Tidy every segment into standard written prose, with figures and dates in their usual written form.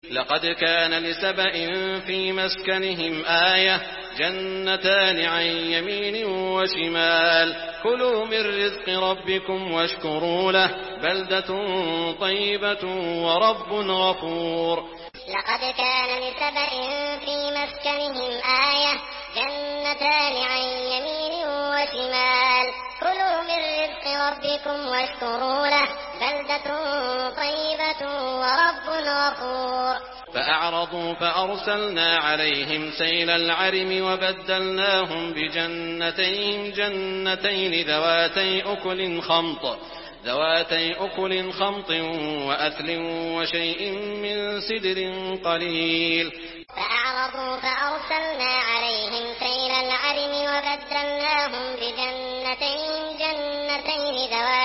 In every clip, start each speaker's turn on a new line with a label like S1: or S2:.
S1: لقد كان لسبإ في مسكنهم آية جنتان عن يمين وشمال كلوا من رزق ربكم واشكروا له بلدة طيبة ورب غفور.
S2: لقد كان لسبإ في مسكنهم آية جنتان عن يمين وشمال كلوا من رزق ربكم واشكروا له بلدة طيبة ورب غفور.
S1: فأعرضوا فأرسلنا عليهم سيل العرم وبدلناهم بجنتين جنتين ذواتي أكل خمط وأثل وشيء من سدر قليل.
S2: فأعرضوا فأرسلنا عليهم سيل العرم وبدلناهم بجنتين جنتين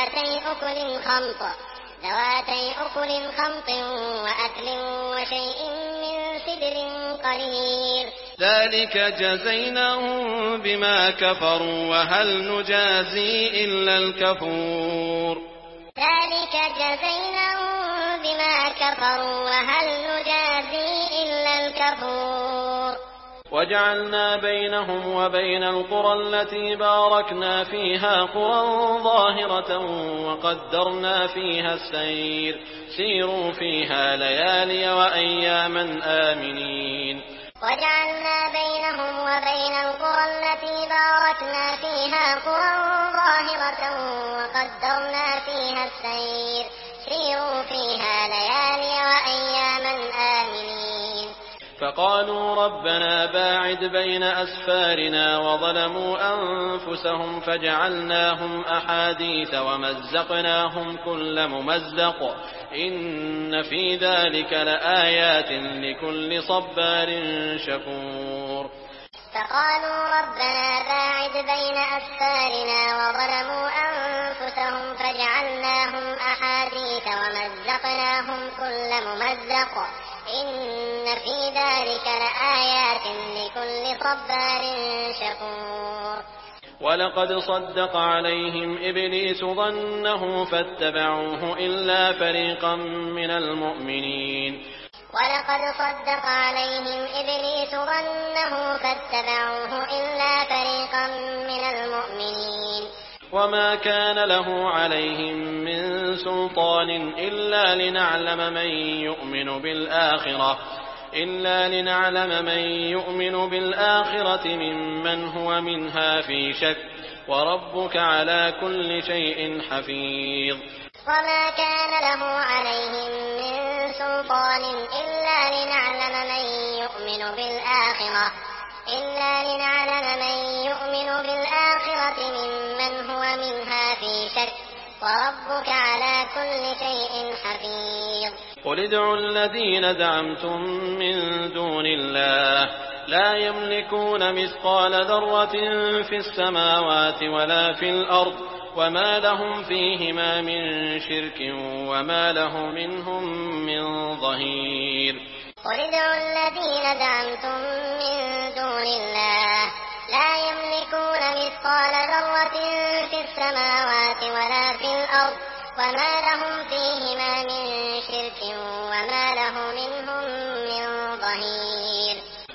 S2: ذواتي أكل خمط وأثل وشيء من سدر قليل.
S1: ذلك جزيناهم بما كفروا وهل نجازي إلا الكفور.
S2: ذلك جزيناهم بما كفروا وهل نجازي إلا الكفور.
S1: وجعلنا بينهم وبين القرى التي باركنا فيها قرى ظاهرة وقدرنا فيها السير سيروا فيها ليالي وأياما آمنين.
S2: وجعلنا بينهم وبين القرى التي باركنا فيها قرى ظاهرة وقدرنا فيها السير سيروا فيها ليالي وأياما آمنين.
S1: فقالوا ربنا باعد بين أسفارنا وظلموا أنفسهم فجعلناهم أحاديث ومزقناهم كل ممزق إن في ذلك لآيات لكل صبار شكور.
S2: فقالوا ربنا باعد بين أسفارنا وظلموا أنفسهم فجعلناهم أحاديث ومزقناهم كل ممزق إن في ذلك لآيات لكل صبار شكور.
S1: ولقد صدق عليهم إبليس ظنه فاتبعوه إلا فريقا من المؤمنين.
S2: ولقد صدق عليهم إبليس ظنه فاتبعوه إلا فريقا من المؤمنين.
S1: وما كان له عليهم من سلطان إلا لنعلم من يؤمن بالآخرة ممن هو منها في شك وربك على كل شيء حفيظ.
S2: وما كان له عليهم من سلطان إلا لنعلم من يؤمن بالآخرة ممن هو منها في شك وربك على كل شيء حفيظ.
S1: قل ادعوا الذين زعمتم من دون الله لا يملكون مثقال ذرة في السماوات ولا في الأرض وما لهم فيهما من شرك وما له منهم من ظهير.
S2: قل ادعوا الذين زعمتم من دون الله لا يملكون مثقال ذرة في السماوات ولا في الأرض وما لهم فيهما من شرك وما